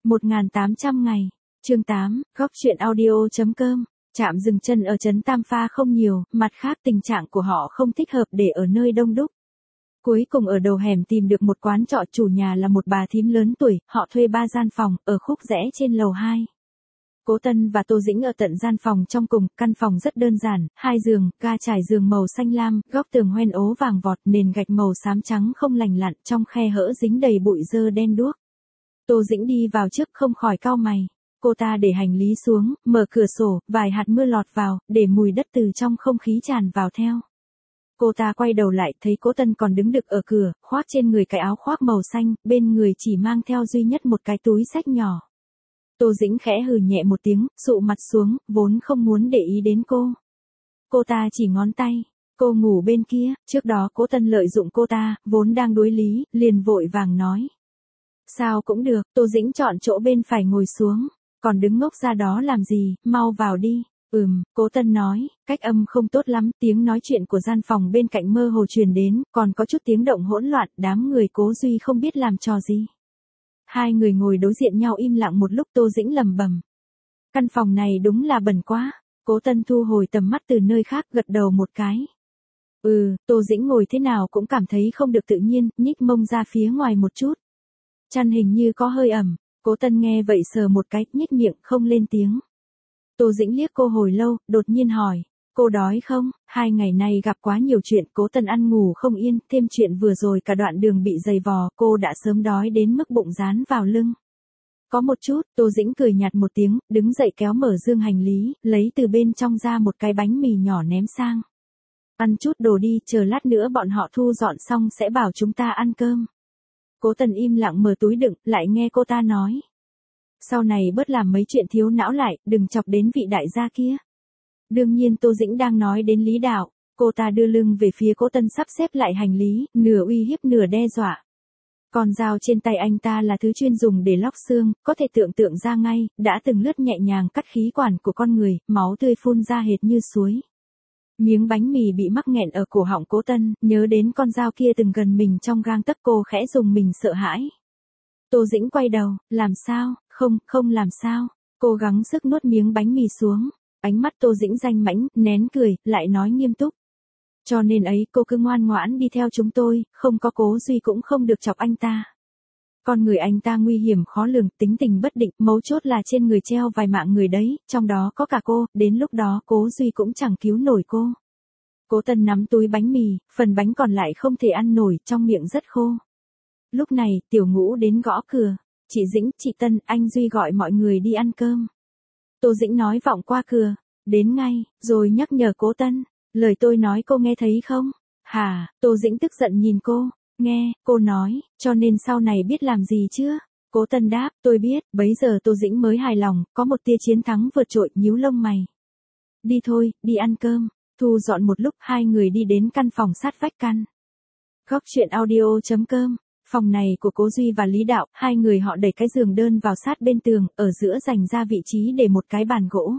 1800 ngày. Chương 8, góc truyện audio.com. Trạm dừng chân ở trấn Tam Pha không nhiều, mặt khác tình trạng của họ không thích hợp để ở nơi đông đúc. Cuối cùng ở đầu hẻm tìm được một quán trọ, chủ nhà là một bà thím lớn tuổi, họ thuê 3 gian phòng, ở khúc rẽ trên lầu 2. Cố Tân và Tô Dĩnh ở tận gian phòng trong cùng, căn phòng rất đơn giản, 2 giường, ga trải giường màu xanh lam, góc tường hoen ố vàng vọt, nền gạch màu xám trắng không lành lặn, trong khe hở dính đầy bụi dơ đen đuốc. Tô Dĩnh đi vào trước không khỏi cau mày. Cô ta để hành lý xuống, mở cửa sổ, vài hạt mưa lọt vào, để mùi đất từ trong không khí tràn vào theo. Cô ta quay đầu lại, thấy Cố Tân còn đứng đực ở cửa, khoác trên người cái áo khoác màu xanh, bên người chỉ mang theo duy nhất một cái túi xách nhỏ. Tô Dĩnh khẽ hừ nhẹ một tiếng, sụ mặt xuống, vốn không muốn để ý đến cô. Cô ta chỉ ngón tay, cô ngủ bên kia, trước đó Cố Tân lợi dụng cô ta, vốn đang đối lý, liền vội vàng nói. Sao cũng được, Tô Dĩnh chọn chỗ bên phải ngồi xuống, còn đứng ngốc ra đó làm gì, mau vào đi. Cố Tân nói, cách âm không tốt lắm, tiếng nói chuyện của gian phòng bên cạnh mơ hồ truyền đến, còn có chút tiếng động hỗn loạn, đám người Cố Duy không biết làm trò gì. Hai người ngồi đối diện nhau im lặng một lúc, Tô Dĩnh lẩm bẩm. Căn phòng này đúng là bẩn quá. Cố Tân thu hồi tầm mắt từ nơi khác, gật đầu một cái. Tô Dĩnh ngồi thế nào cũng cảm thấy không được tự nhiên, nhích mông ra phía ngoài một chút. Chăn hình như có hơi ẩm. Cố Tân nghe vậy sờ một cái, nhếch miệng, không lên tiếng. Tô Dĩnh liếc cô hồi lâu, đột nhiên hỏi, cô đói không? 2 ngày nay gặp quá nhiều chuyện, Cố Tân ăn ngủ không yên, thêm chuyện vừa rồi cả đoạn đường bị giày vò, cô đã sớm đói đến mức bụng dán vào lưng. Có một chút, Tô Dĩnh cười nhạt một tiếng, đứng dậy kéo mở dương hành lý, lấy từ bên trong ra một cái bánh mì nhỏ ném sang. Ăn chút đồ đi, chờ lát nữa bọn họ thu dọn xong sẽ bảo chúng ta ăn cơm. Cố Tân im lặng mở túi đựng, lại nghe cô ta nói. Sau này bớt làm mấy chuyện thiếu não lại, đừng chọc đến vị đại gia kia. Đương nhiên Tô Dĩnh đang nói đến Lý Đạo, cô ta đưa lưng về phía Cố Tân sắp xếp lại hành lý, nửa uy hiếp nửa đe dọa. Con dao trên tay anh ta là thứ chuyên dùng để lóc xương, có thể tưởng tượng ra ngay, đã từng lướt nhẹ nhàng cắt khí quản của con người, máu tươi phun ra hệt như suối. Miếng bánh mì bị mắc nghẹn ở cổ họng Cố Tân, nhớ đến con dao kia từng gần mình trong gang tấc, cô khẽ dùng mình sợ hãi. Tô Dĩnh quay đầu, làm sao, không làm sao, cố gắng sức nuốt miếng bánh mì xuống, ánh mắt Tô Dĩnh danh mãnh, nén cười, lại nói nghiêm túc. Cho nên ấy, cô cứ ngoan ngoãn đi theo chúng tôi, không có Cố Duy cũng không được chọc anh ta. Con người anh ta nguy hiểm khó lường, tính tình bất định, mấu chốt là trên người treo vài mạng người đấy, trong đó có cả cô, đến lúc đó Cố Duy cũng chẳng cứu nổi cô. Cố Tân nắm túi bánh mì, phần bánh còn lại không thể ăn nổi, trong miệng rất khô. Lúc này, Tiểu Ngũ đến gõ cửa. Chị Dĩnh, chị Tân, anh Duy gọi mọi người đi ăn cơm. Tô Dĩnh nói vọng qua cửa. Đến ngay, rồi nhắc nhở Cố Tân. Lời tôi nói cô nghe thấy không? Hả? Tô Dĩnh tức giận nhìn cô. Nghe, cô nói, cho nên sau này biết làm gì chưa? Cố Tân đáp, tôi biết, bấy giờ Tô Dĩnh mới hài lòng, có một tia chiến thắng vượt trội, nhíu lông mày. Đi thôi, đi ăn cơm. Thu dọn một lúc, hai người đi đến căn phòng sát vách căn. Góc truyện audio.com. Phòng này của Cố Duy và Lý Đạo, hai người họ đẩy cái giường đơn vào sát bên tường, ở giữa dành ra vị trí để một cái bàn gỗ.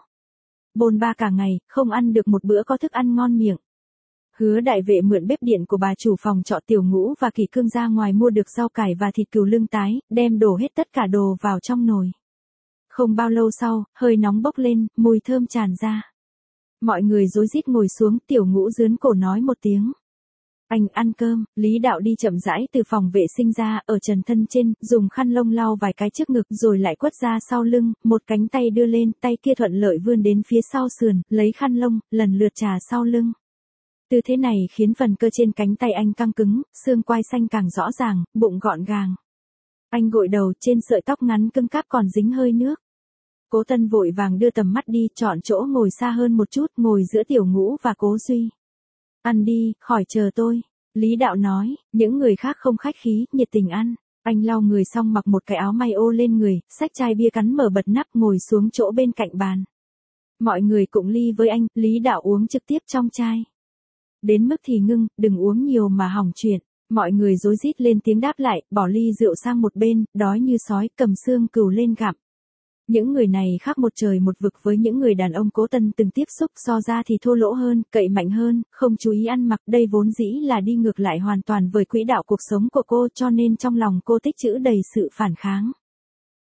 Bôn ba cả ngày, không ăn được một bữa có thức ăn ngon miệng. Hứa Đại Vệ mượn bếp điện của bà chủ phòng trọ Tiểu Ngũ và Kỳ Cương ra ngoài mua được rau cải và thịt cừu lưng tái, đem đổ hết tất cả đồ vào trong nồi. Không bao lâu sau, hơi nóng bốc lên, mùi thơm tràn ra. Mọi người rối rít ngồi xuống, Tiểu Ngũ rướn cổ nói một tiếng. Anh ăn cơm. Lý Đạo đi chậm rãi từ phòng vệ sinh ra, ở trần thân trên, dùng khăn lông lau vài cái trước ngực rồi lại quất ra sau lưng, một cánh tay đưa lên, tay kia thuận lợi vươn đến phía sau sườn, lấy khăn lông, lần lượt chà sau lưng. Tư thế này khiến phần cơ trên cánh tay anh căng cứng, xương quai xanh càng rõ ràng, bụng gọn gàng. Anh gội đầu, trên sợi tóc ngắn cứng cáp còn dính hơi nước. Cố Tân vội vàng đưa tầm mắt đi, chọn chỗ ngồi xa hơn một chút, ngồi giữa Tiểu Ngũ và Cố Duy. Ăn đi, khỏi chờ tôi. Lý Đạo nói, những người khác không khách khí, nhiệt tình ăn. Anh lau người xong mặc một cái áo may ô lên người, xách chai bia cắn mở bật nắp ngồi xuống chỗ bên cạnh bàn. Mọi người cũng ly với anh, Lý Đạo uống trực tiếp trong chai. Đến mức thì ngưng, đừng uống nhiều mà hỏng chuyện. Mọi người rối rít lên tiếng đáp lại, bỏ ly rượu sang một bên, đói như sói, cầm xương cừu lên gặm. Những người này khác một trời một vực với những người đàn ông Cố Tân từng tiếp xúc, so ra thì thô lỗ hơn, cậy mạnh hơn, không chú ý ăn mặc, đây vốn dĩ là đi ngược lại hoàn toàn với quỹ đạo cuộc sống của cô, cho nên trong lòng cô tích trữ đầy sự phản kháng.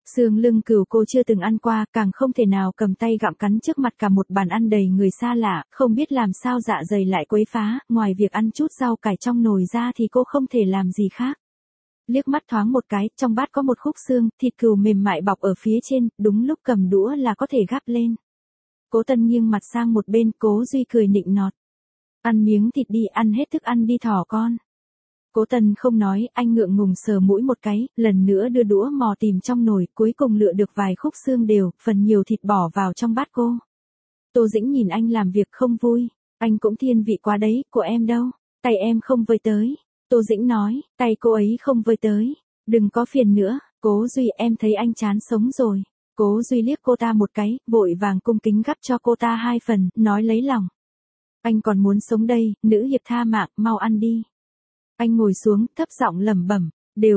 Xương lưng cừu cô chưa từng ăn qua, càng không thể nào cầm tay gặm cắn trước mặt cả một bàn ăn đầy người xa lạ, không biết làm sao dạ dày lại quấy phá, ngoài việc ăn chút rau cải trong nồi ra thì cô không thể làm gì khác. Liếc mắt thoáng một cái, trong bát có một khúc xương, thịt cừu mềm mại bọc ở phía trên, đúng lúc cầm đũa là có thể gắp lên. Cố Tân nghiêng mặt sang một bên, Cố Duy cười nịnh nọt. Ăn miếng thịt đi, ăn hết thức ăn đi thỏ con. Cố Tân không nói, anh ngượng ngùng sờ mũi một cái, lần nữa đưa đũa mò tìm trong nồi, cuối cùng lựa được vài khúc xương đều, phần nhiều thịt bỏ vào trong bát cô. Tô Dĩnh nhìn anh làm việc không vui, anh cũng thiên vị quá đấy, của em đâu, tay em không với tới. Tô Dĩnh nói, tay cô ấy không với tới, đừng có phiền nữa, Cố Duy em thấy anh chán sống rồi. Cố Duy liếc cô ta một cái, vội vàng cung kính gắp cho cô ta 2 phần, nói lấy lòng. Anh còn muốn sống đây, nữ hiệp tha mạng, mau ăn đi. Anh ngồi xuống, thấp giọng lẩm bẩm, đều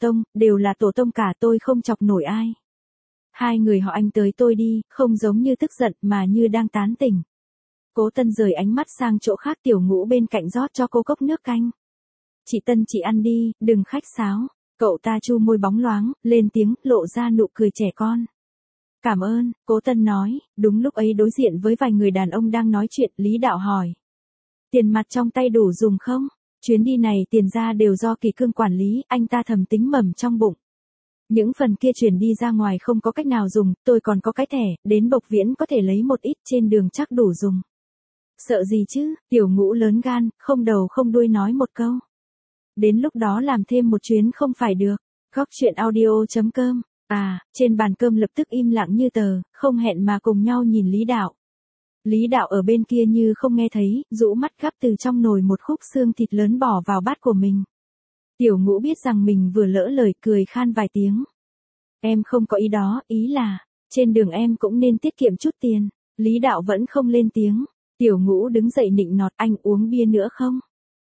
là tổ tông cả, tôi không chọc nổi ai. Hai người họ anh tới tôi đi, không giống như tức giận mà như đang tán tỉnh. Cố Tân rời ánh mắt sang chỗ khác, Tiểu Ngũ bên cạnh rót cho cô cốc nước canh. Chị Tân chị ăn đi, đừng khách sáo. Cậu ta chu môi bóng loáng, lên tiếng, lộ ra nụ cười trẻ con. Cảm ơn, Cố Tân nói, đúng lúc ấy đối diện với vài người đàn ông đang nói chuyện, Lý Đạo hỏi. Tiền mặt trong tay đủ dùng không? Chuyến đi này tiền ra đều do Kỳ Cương quản lý, anh ta thầm tính mầm trong bụng. Những phần kia chuyển đi ra ngoài không có cách nào dùng, tôi còn có cái thẻ, đến Bộc Viễn có thể lấy một ít, trên đường chắc đủ dùng. Sợ gì chứ, Tiểu Ngũ lớn gan, không đầu không đuôi nói một câu. Đến lúc đó làm thêm một chuyến không phải được. Góc chuyện audio.com. Trên bàn cơm lập tức im lặng như tờ, không hẹn mà cùng nhau nhìn Lý Đạo. Lý Đạo ở bên kia như không nghe thấy, rũ mắt gắp từ trong nồi một khúc xương thịt lớn bỏ vào bát của mình. Tiểu Ngũ biết rằng mình vừa lỡ lời, cười khan vài tiếng. Em không có ý đó, ý là, trên đường em cũng nên tiết kiệm chút tiền. Lý Đạo vẫn không lên tiếng. Tiểu Ngũ đứng dậy nịnh nọt, anh uống bia nữa không?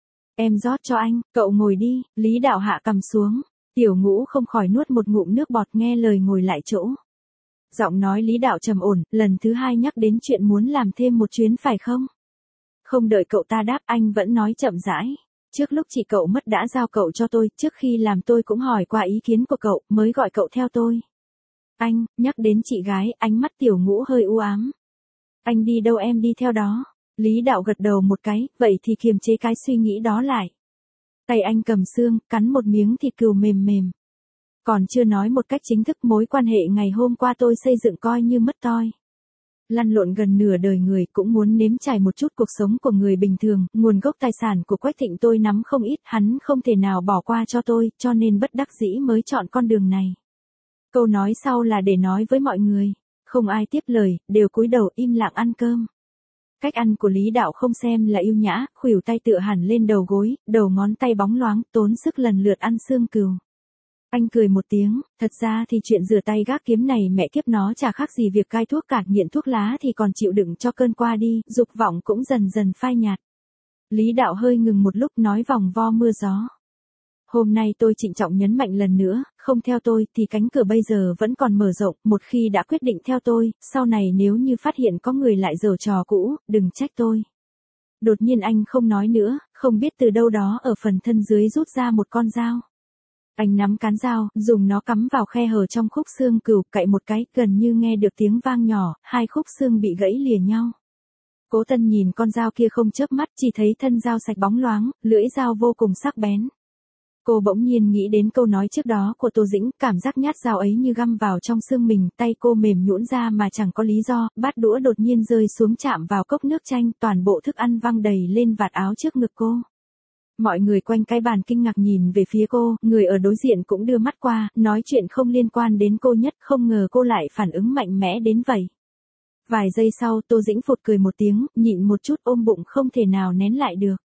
Em rót cho anh, cậu ngồi đi. Lý Đạo hạ cằm xuống. Tiểu Ngũ không khỏi nuốt một ngụm nước bọt, nghe lời ngồi lại chỗ. Giọng nói Lý Đạo trầm ổn, lần thứ 2 nhắc đến chuyện muốn làm thêm một chuyến phải không? Không đợi cậu ta đáp, anh vẫn nói chậm rãi. Trước lúc chị cậu mất đã giao cậu cho tôi, trước khi làm tôi cũng hỏi qua ý kiến của cậu, mới gọi cậu theo tôi. Anh, nhắc đến chị gái, ánh mắt Tiểu Ngũ hơi u ám. Anh đi đâu em đi theo đó. Lý Đạo gật đầu một cái, vậy thì kiềm chế cái suy nghĩ đó lại. Tay anh cầm xương, cắn một miếng thịt cừu mềm mềm. Còn chưa nói một cách chính thức, mối quan hệ ngày hôm qua tôi xây dựng coi như mất toi. Lăn lộn gần nửa đời người, cũng muốn nếm trải một chút cuộc sống của người bình thường, nguồn gốc tài sản của Quách Thịnh tôi nắm không ít, hắn không thể nào bỏ qua cho tôi, cho nên bất đắc dĩ mới chọn con đường này. Câu nói sau là để nói với mọi người, không ai tiếp lời, đều cúi đầu im lặng ăn cơm. Cách ăn của Lý Đạo không xem là yêu nhã, khuỷu tay tựa hẳn lên đầu gối, đầu ngón tay bóng loáng, tốn sức lần lượt ăn xương cừu. Anh cười một tiếng, thật ra thì chuyện rửa tay gác kiếm này mẹ kiếp nó chả khác gì việc cai thuốc cả, nghiện thuốc lá thì còn chịu đựng cho cơn qua đi, dục vọng cũng dần dần phai nhạt. Lý Đạo hơi ngừng một lúc, nói vòng vo mưa gió. Hôm nay tôi trịnh trọng nhấn mạnh lần nữa, không theo tôi thì cánh cửa bây giờ vẫn còn mở rộng, một khi đã quyết định theo tôi, sau này nếu như phát hiện có người lại giở trò cũ, đừng trách tôi. Đột nhiên anh không nói nữa, không biết từ đâu đó ở phần thân dưới rút ra một con dao. Anh nắm cán dao, dùng nó cắm vào khe hở trong khúc xương cừu, cạy một cái, gần như nghe được tiếng vang nhỏ, 2 khúc xương bị gãy lìa nhau. Cố Tân nhìn con dao kia không chớp mắt, chỉ thấy thân dao sạch bóng loáng, lưỡi dao vô cùng sắc bén. Cô bỗng nhiên nghĩ đến câu nói trước đó của Tô Dĩnh, cảm giác nhát dao ấy như găm vào trong xương mình, tay cô mềm nhũn ra mà chẳng có lý do, bát đũa đột nhiên rơi xuống chạm vào cốc nước chanh, toàn bộ thức ăn văng đầy lên vạt áo trước ngực cô. Mọi người quanh cái bàn kinh ngạc nhìn về phía cô, người ở đối diện cũng đưa mắt qua, nói chuyện không liên quan đến cô nhất, không ngờ cô lại phản ứng mạnh mẽ đến vậy. Vài giây sau, Tô Dĩnh phụt cười một tiếng, nhịn một chút, ôm bụng không thể nào nén lại được.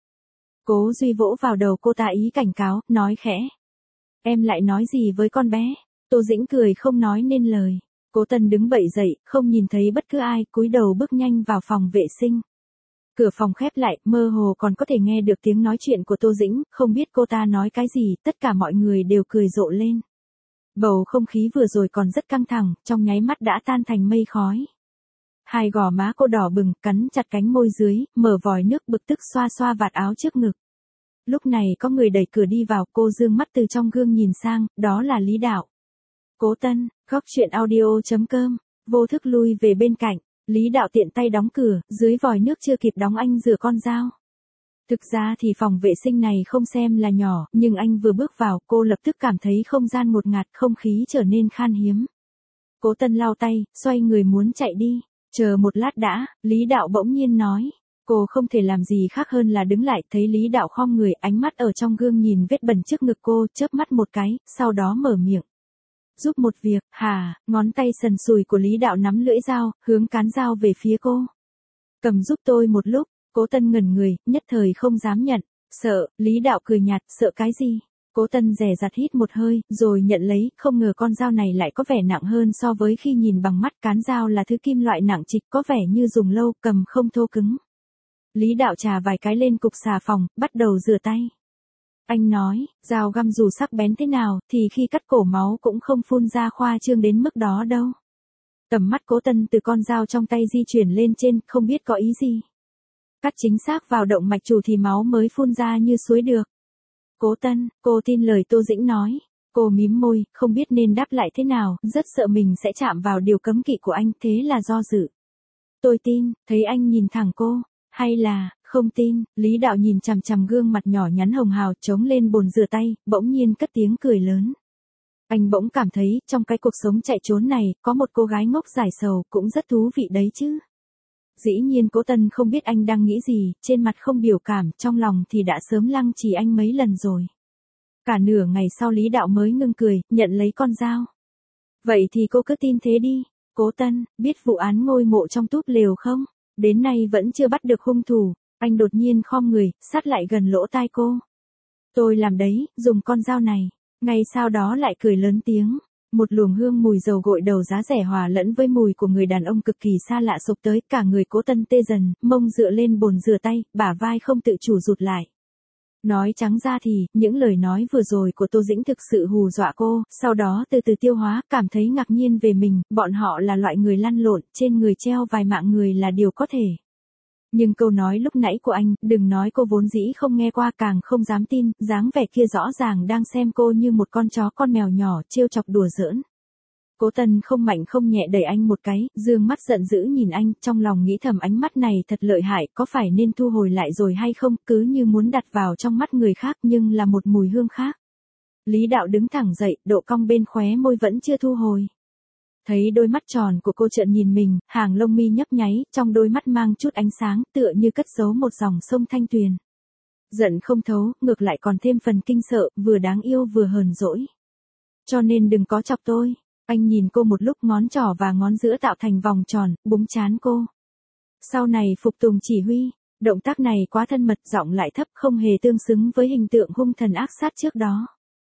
Cố Duy vỗ vào đầu cô ta ý cảnh cáo, nói khẽ. Em lại nói gì với con bé? Tô Dĩnh cười không nói nên lời. Cố Tân đứng bậy dậy, không nhìn thấy bất cứ ai, cúi đầu bước nhanh vào phòng vệ sinh. Cửa phòng khép lại, mơ hồ còn có thể nghe được tiếng nói chuyện của Tô Dĩnh, không biết cô ta nói cái gì, tất cả mọi người đều cười rộ lên. Bầu không khí vừa rồi còn rất căng thẳng, trong nháy mắt đã tan thành mây khói. Hai gò má cô đỏ bừng, cắn chặt cánh môi dưới, mở vòi nước bực tức xoa xoa vạt áo trước ngực. Lúc này có người đẩy cửa đi vào, cô dương mắt từ trong gương nhìn sang, đó là Lý Đạo. Cố Tân, góc chuyện audio.com, vô thức lui về bên cạnh, Lý Đạo tiện tay đóng cửa, dưới vòi nước chưa kịp đóng anh rửa con dao. Thực ra thì phòng vệ sinh này không xem là nhỏ, nhưng anh vừa bước vào, cô lập tức cảm thấy không gian ngột ngạt, không khí trở nên khan hiếm. Cố Tân lau tay, xoay người muốn chạy đi. Chờ một lát đã, Lý Đạo bỗng nhiên nói. Cô không thể làm gì khác hơn là đứng lại, thấy Lý Đạo khom người, ánh mắt ở trong gương nhìn vết bẩn trước ngực cô, chớp mắt một cái, sau đó mở miệng. Giúp một việc, hả? Ngón tay sần sùi của Lý Đạo nắm lưỡi dao, hướng cán dao về phía cô. Cầm giúp tôi một lúc. Cố Tân ngẩn người, nhất thời không dám nhận. Sợ, Lý Đạo cười nhạt, sợ cái gì? Cố Tân dè dặt hít một hơi, rồi nhận lấy, không ngờ con dao này lại có vẻ nặng hơn so với khi nhìn bằng mắt. Cán dao là thứ kim loại nặng trịch, có vẻ như dùng lâu, cầm không thô cứng. Lý Đạo chà vài cái lên cục xà phòng, bắt đầu rửa tay. Anh nói, dao găm dù sắc bén thế nào, thì khi cắt cổ máu cũng không phun ra khoa trương đến mức đó đâu. Tầm mắt Cố Tân từ con dao trong tay di chuyển lên trên, không biết có ý gì. Cắt chính xác vào động mạch chủ thì máu mới phun ra như suối được. Cố Tân, cô tin lời Tô Dĩnh nói. Cô mím môi, không biết nên đáp lại thế nào, rất sợ mình sẽ chạm vào điều cấm kỵ của anh, thế là do dự. Tôi tin, thấy anh nhìn thẳng cô. Hay là, không tin, Lý Đạo nhìn chằm chằm gương mặt nhỏ nhắn hồng hào chống lên bồn rửa tay, bỗng nhiên cất tiếng cười lớn. Anh bỗng cảm thấy, trong cái cuộc sống chạy trốn này, có một cô gái ngốc giải sầu, cũng rất thú vị đấy chứ. Dĩ nhiên Cố Tân không biết anh đang nghĩ gì, trên mặt không biểu cảm, trong lòng thì đã sớm lăng trì anh mấy lần rồi. Cả nửa ngày sau Lý Đạo mới ngưng cười, nhận lấy con dao. Vậy thì cô cứ tin thế đi. Cố Tân, biết vụ án ngôi mộ trong túp lều không? Đến nay vẫn chưa bắt được hung thủ. Anh đột nhiên khom người, sát lại gần lỗ tai cô. Tôi làm đấy, dùng con dao này. Ngay sau đó lại cười lớn tiếng. Một luồng hương mùi dầu gội đầu giá rẻ hòa lẫn với mùi của người đàn ông cực kỳ xa lạ xộc tới, cả người Cố Tân tê dần, mông dựa lên bồn rửa tay, bả vai không tự chủ rụt lại. Nói trắng ra thì, những lời nói vừa rồi của Tô Dĩnh thực sự hù dọa cô, sau đó từ từ tiêu hóa, cảm thấy ngạc nhiên về mình, bọn họ là loại người lăn lộn, trên người treo vài mạng người là điều có thể. Nhưng câu nói lúc nãy của anh, đừng nói cô vốn dĩ không nghe qua càng không dám tin, dáng vẻ kia rõ ràng đang xem cô như một con chó con mèo nhỏ, trêu chọc đùa giỡn. Cố Tân không mạnh không nhẹ đẩy anh một cái, dương mắt giận dữ nhìn anh, trong lòng nghĩ thầm ánh mắt này thật lợi hại, có phải nên thu hồi lại rồi hay không, cứ như muốn đặt vào trong mắt người khác nhưng là một mùi hương khác. Lý Đạo đứng thẳng dậy, độ cong bên khóe môi vẫn chưa thu hồi. Thấy đôi mắt tròn của cô trợn nhìn mình, hàng lông mi nhấp nháy, trong đôi mắt mang chút ánh sáng, tựa như cất giấu một dòng sông thanh tuyền. Giận không thấu, ngược lại còn thêm phần kinh sợ, vừa đáng yêu vừa hờn dỗi. Cho nên đừng có chọc tôi. Anh nhìn cô một lúc, ngón trỏ và ngón giữa tạo thành vòng tròn, búng trán cô. Sau này phục tùng chỉ huy, động tác này quá thân mật, giọng lại thấp, không hề tương xứng với hình tượng hung thần ác sát trước đó.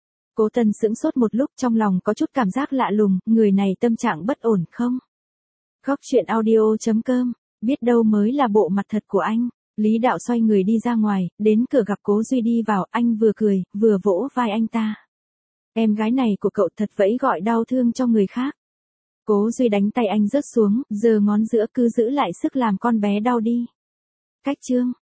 Cố Tân sững sốt một lúc, trong lòng có chút cảm giác lạ lùng, người này tâm trạng bất ổn không? Góc chuyện audio.com, biết đâu mới là bộ mặt thật của anh. Lý Đạo xoay người đi ra ngoài, đến cửa gặp Cố Duy đi vào, anh vừa cười, vừa vỗ vai anh ta. Em gái này của cậu thật vẫy gọi đau thương cho người khác. Cố Duy đánh tay anh rớt xuống, giơ ngón giữa, cứ giữ lại sức làm con bé đau đi. Cách chương.